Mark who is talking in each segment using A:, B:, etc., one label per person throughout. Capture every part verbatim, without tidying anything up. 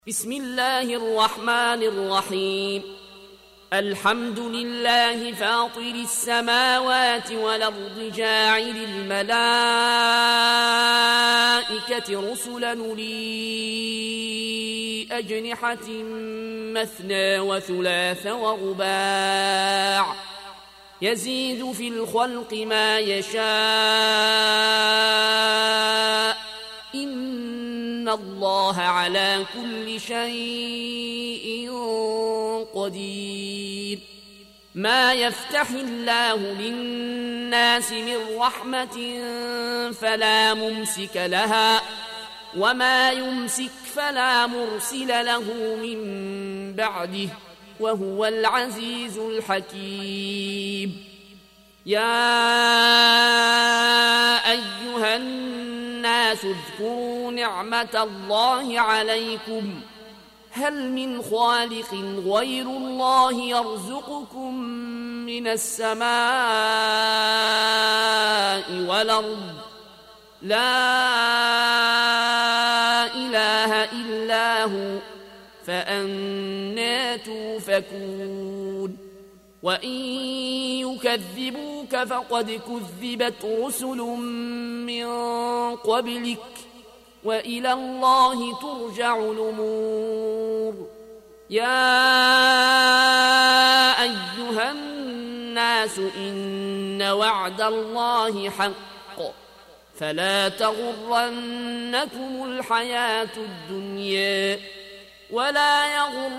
A: بسم الله الرحمن الرحيم. الحمد لله فاطر السماوات والأرض جاعل الملائكة رسلا أولي أجنحة مثنى وثلاث ورباع يزيد في الخلق ما يشاء إن الله على كل شيء قدير. ما يفتح الله للناس من رحمة فلا ممسك لها وما يمسك فلا مرسل له من بعده وهو العزيز الحكيم. يا أيها الناس اذكروا نعمة الله عليكم هل من خالق غير الله يرزقكم من السماء والأرض لا إله إلا هو فأنى توفكون. وإن يكذبوك فقد كذبت رسل من قبلك وإلى الله ترجع الأمور. يا أيها الناس إن وعد الله حق فلا تغرنكم الحياة الدنيا ولا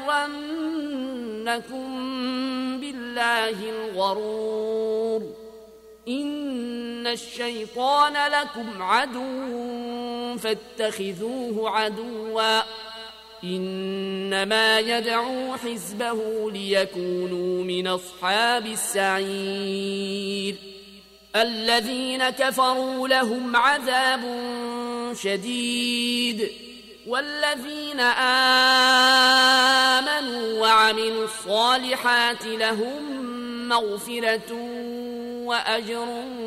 A: يغرنكم بالله الغرور. إن الشيطان لكم عدو فاتخذوه عدوا إنما يدعو حزبه ليكونوا من أصحاب السعير. الذين كفروا لهم عذاب شديد والذين آمنوا وعملوا الصالحات لهم مغفرة وأجر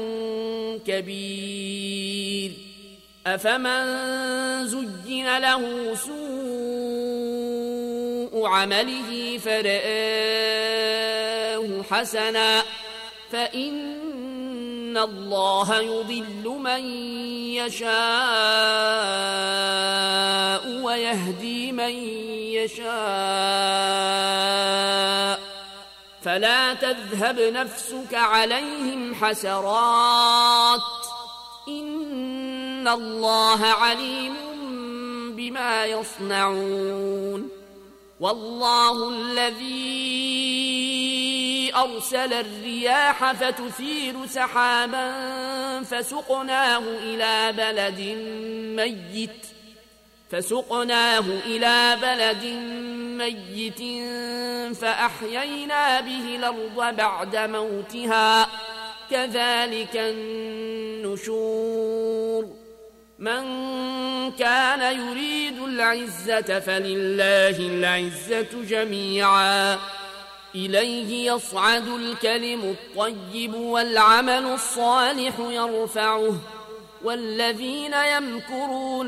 A: كبير. أفمن زين له سوء عمله فرآه حسنا فإن الله يضل من يشاء ويهدي من يشاء فلا تذهب نفسك عليهم حسرات إن الله عليم بما يصنعون. والله الذي أرسل الرياح فتثير سحابا فسقناه إلى بلد ميت فسقناه إلى بلد ميت فأحيينا به الأرض بعد موتها كذلك النشور. من كان يريد العزة فلله العزة جميعا إليه يصعد الكلم الطيب والعمل الصالح يرفعه والذين يمكرون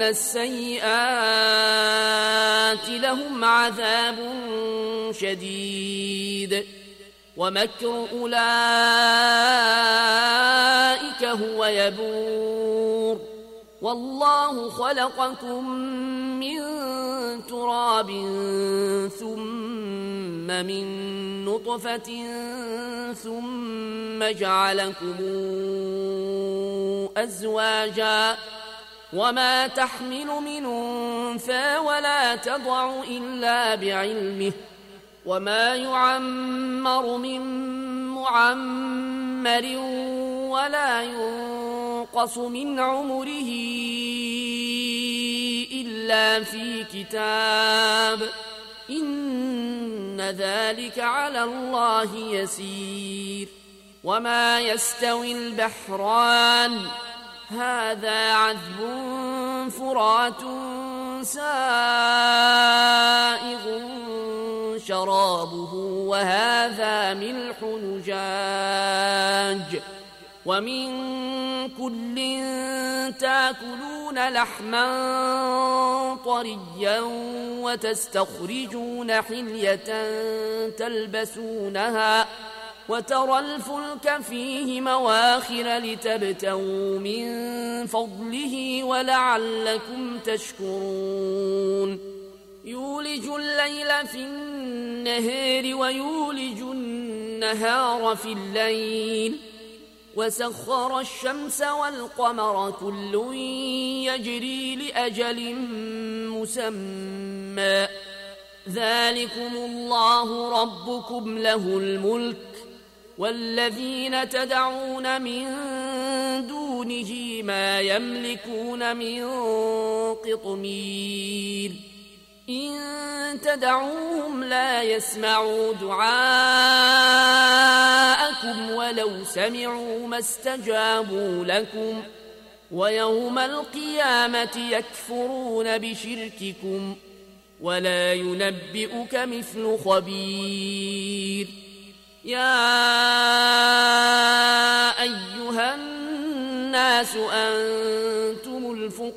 A: السيئات لهم عذاب شديد ومكر أولئك هو يبور. والله خلقكم من تراب ثم من نطفة ثم جعلكم أزواجا وما تحمل من أنثى ولا تضع إلا بعلمه وما يعمر من معمر ولا ينقص من عمره إلا في كتاب إن ذلك على الله يسير. وما يستوي البحران هذا عذب فرات سائغ شرابه وهذا ملح نجاج ومن كل تاكلون تأكلون لحما طريا وتستخرجون حلية تلبسونها وترى الفلك فيه مواخر لتبتغوا من فضله ولعلكم تشكرون يولج الليل في النهار ويولج النهار في الليل وسخر الشمس والقمر كل يجري لأجل مسمى ذلكم الله ربكم له الملك والذين تدعون من دونه ما يملكون من قطمير إن تدعوهم لا يسمعوا دعاءكم ولو سمعوا ما استجابوا لكم ويوم القيامة يكفرون بشرككم ولا ينبئك مثل خبير يا أيها الناس أنتم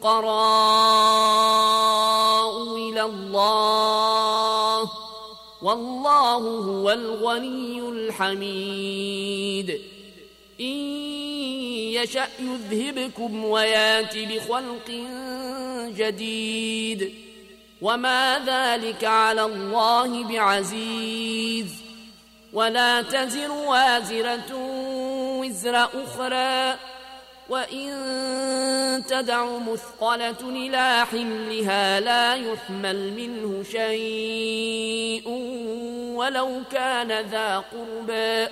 A: الفقراء إلى الله والله هو الغني الحميد إن يشأ يذهبكم ويات بخلق جديد وما ذلك على الله بعزيز ولا تزر وازرة وزر أخرى وإن تدع مثقلة إلى حملها لا يحمل منه شيء ولو كان ذا قربى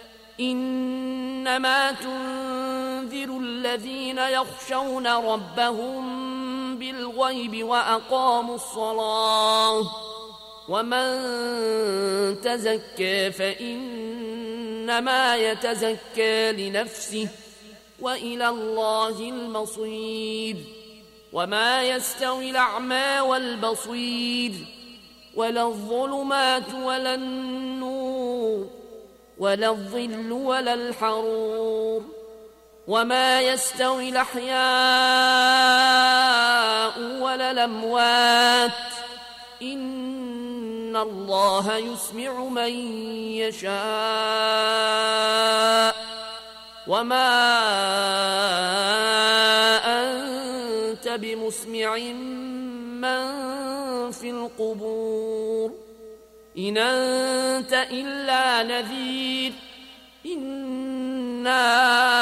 A: إنما تنذر الذين يخشون ربهم بالغيب وأقاموا الصلاة ومن تزكى فإنما يتزكى لنفسه وإلى الله المصير وما يستوي الأعمى والبصير ولا الظلمات ولا النور ولا الظل ولا الحرور وما يستوي الأحياء ولا الأموات إن الله يسمع من يشاء وما أنت بمسمع من في القبور إن أنت إلا نذير إنا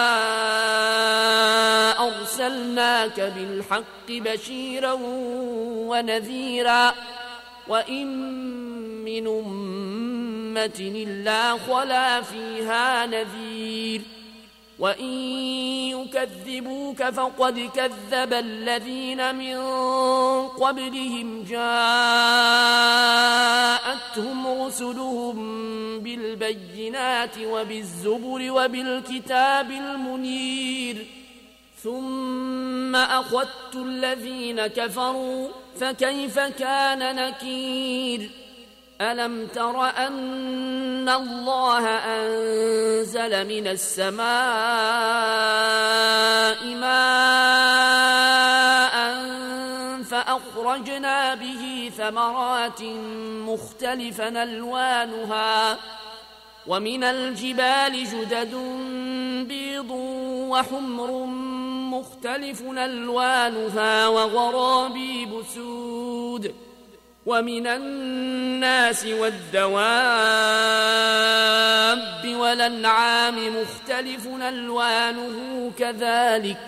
A: أرسلناك بالحق بشيرا ونذيرا وإن من أمة إلا خلا فيها نذير وإن يكذبوك فقد كذب الذين من قبلهم جاءتهم رسلهم بالبينات وبالزبر وبالكتاب المنير ثم أخذت الذين كفروا فكيف كان نكير ألم تر أن الله أنزل من السماء ماء فأخرجنا به ثمرات مختلفا ألوانها ومن الجبال جدد بيض وحمر مختلف ألوانها وغرابيب سود ومن الناس والدواب والأنعام مختلف ألوانه كذلك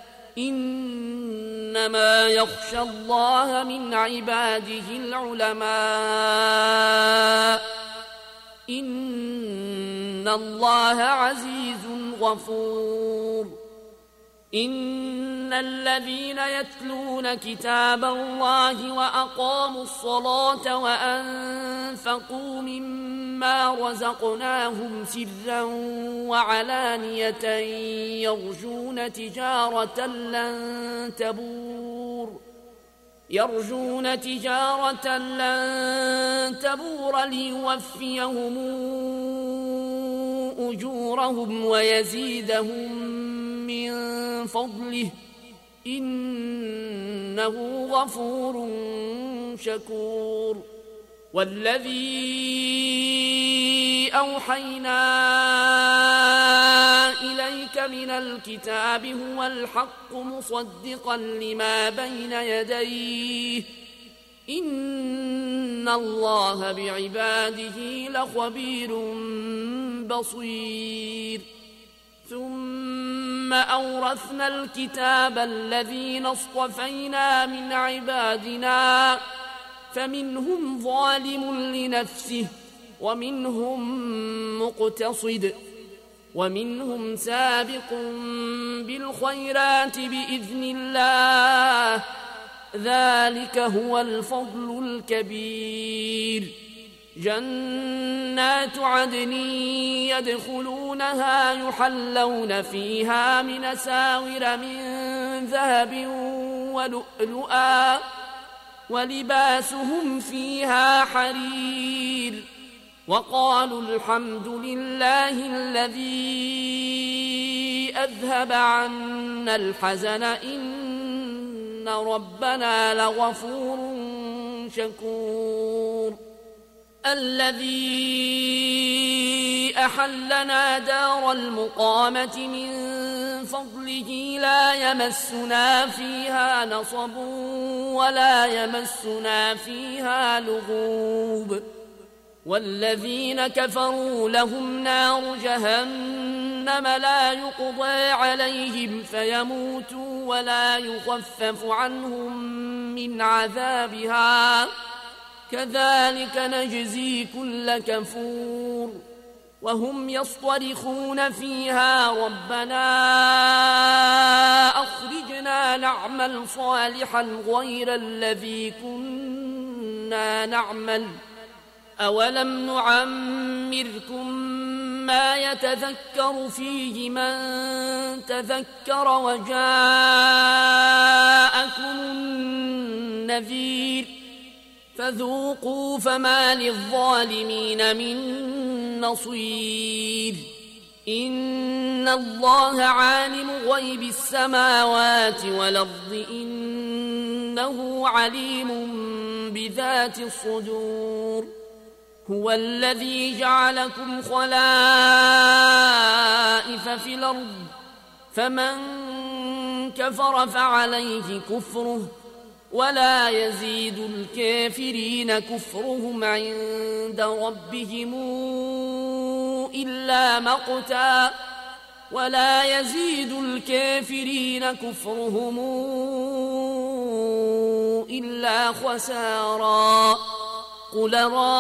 A: إنما يخشى الله من عباده العلماء إن الله عزيز غفور إن الذين يتلون كتاب الله وأقاموا الصلاة وأنفقوا مما رزقناهم سرا وعلانية يرجون تجارة لن تبور يرجون تجارة لن تبور ليوفيهم أجورهم ويزيدهم من فضله إنه غفور شكور والذي أوحينا إليك من الكتاب هو الحق مصدقا لما بين يديه إن الله بعباده لخبير بصير ثم أورثنا الكتاب الذين اصطفينا من عبادنا فمنهم ظالم لنفسه ومنهم مقتصد ومنهم سابق بالخيرات بإذن الله ذلك هو الفضل الكبير جنات عدن يدخلونها يحلون فيها من أساور من ذهب ولؤلؤا ولباسهم فيها حرير وقالوا الحمد لله الذي أذهب عنا الحزن إن ربنا لغفور شكور الذي أحلنا دار المقامة من فضله لا يمسنا فيها نصب ولا يمسنا فيها لغوب والذين كفروا لهم نار جهنم لا يقضى عليهم فيموتوا ولا يخفف عنهم من عذابها كذلك نجزي كل كفور وهم يصطرخون فيها ربنا أخرجنا نعمل صالحا غير الذي كنا نعمل أولم نعمركم ما يتذكر فيه من تذكر وجاءكم النذير فذوقوا فما للظالمين من نصير إن الله عالم غيب السماوات والأرض إنه عليم بذات الصدور هو الذي جعلكم خلائف في الأرض فمن كفر فعليه كفره ولا يزيد الكافرين كفرهم عند ربهم إلا مقتا ولا يزيد الكافرين كفرهم إلا خسارا قل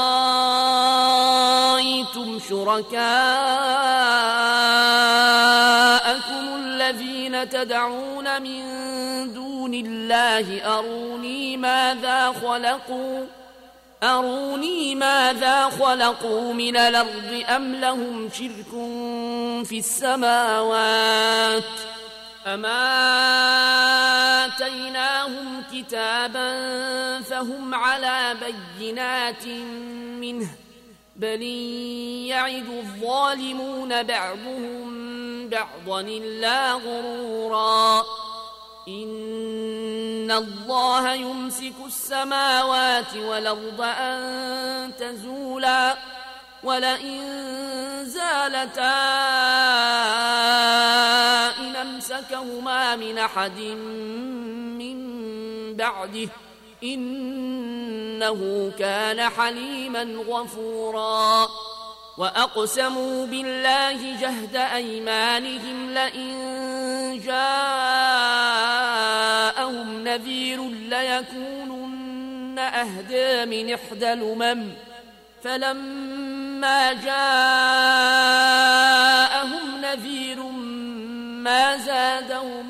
A: رأيتم شركاءكم الذين تدعون من دون الله أروني ماذا خلقوا أروني ماذا خلقوا من الأرض أم لهم شرك في السماوات أما آتيناهم كتابا فهم على بينات منه بل يعد الظالمون بعضهم بعضا إلا غرورا إن الله يمسك السماوات والأرض أن تزولا ولئن زالتا إن أمسكهما من أحد من بعده إنه كان حليما غفورا وأقسموا بالله جهد أيمانهم لئن جاءهم نذير ليكونن أهدى من إحدى الأمم فلما جاءهم نذير ما زادهم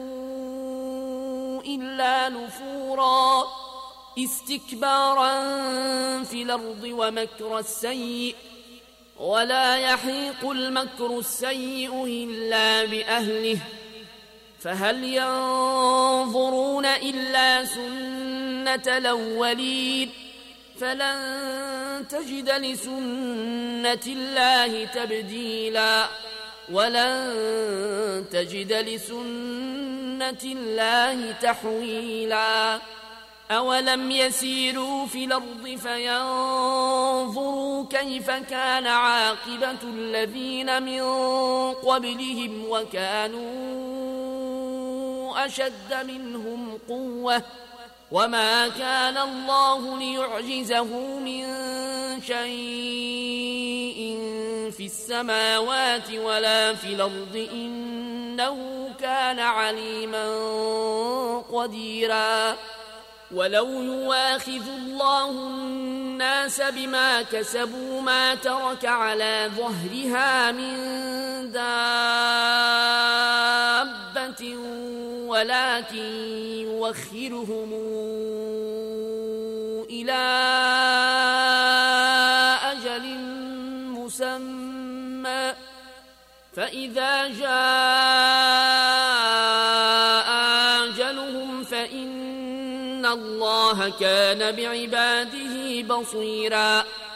A: إلا نفورا استكبارا في الأرض ومكر السيء ولا يحيق المكر السيء إلا بأهله فهل ينظرون إلا سنة الأولين فلن تجد لسنة الله تبديلا ولن تجد لسنة الله تحويلا أولم يسيروا في الأرض فينظروا كيف كان عاقبة الذين من قبلهم وكانوا أشد منهم قوة وما كان الله ليعجزه من شيء في السماوات ولا في الأرض إنه كان عليما قديرا ولو يواخذ الله الناس بما كسبوا ما ترك على ظهرها من دابة ولكن يوخرهم إلى أجل مسمى فإذا جاء أجلهم فإن الله كان بعباده بصيرا